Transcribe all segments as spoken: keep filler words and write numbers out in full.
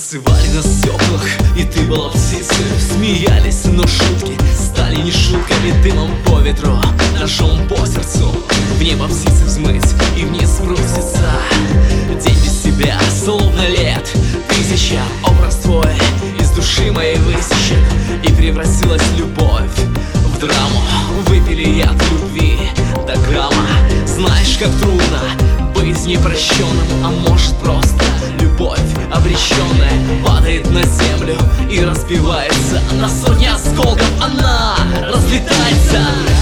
Танцевали на стеклах, и ты была птицей. Смеялись, но шутки стали не шутками. Дымом по ветру, ножом по сердцу. В небо птицы взмыть и вниз спуститься. День без тебя, словно лет тысяча. Образ твой из души моей высечет. И превратилась любовь в драму. Выпили яд любви до грамма. Знаешь, как трудно быть непрощенным. А может просто любовь обреченная падает на землю и разбивается на сотни осколков. Она разлетается.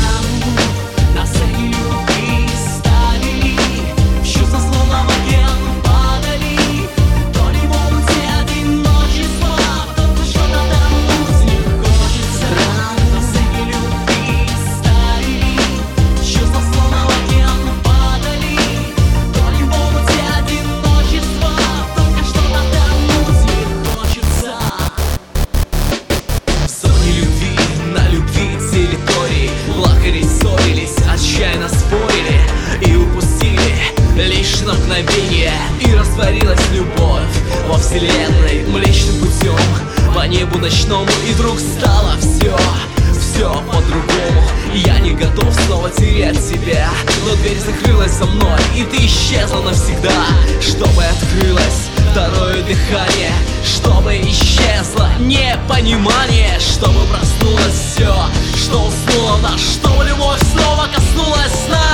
Отчаянно спорили и упустили лишь на мгновение. И растворилась любовь во вселенной млечным путем по небу ночному. И вдруг стало все, все по-другому. Я не готов снова терять тебя, но дверь закрылась за мной, и ты исчезла навсегда. Чтобы открылось второе дыхание, чтобы исчезло непонимание, чтобы проснулось все, что уснуло в нас, чтобы любовь снова коснулась нас.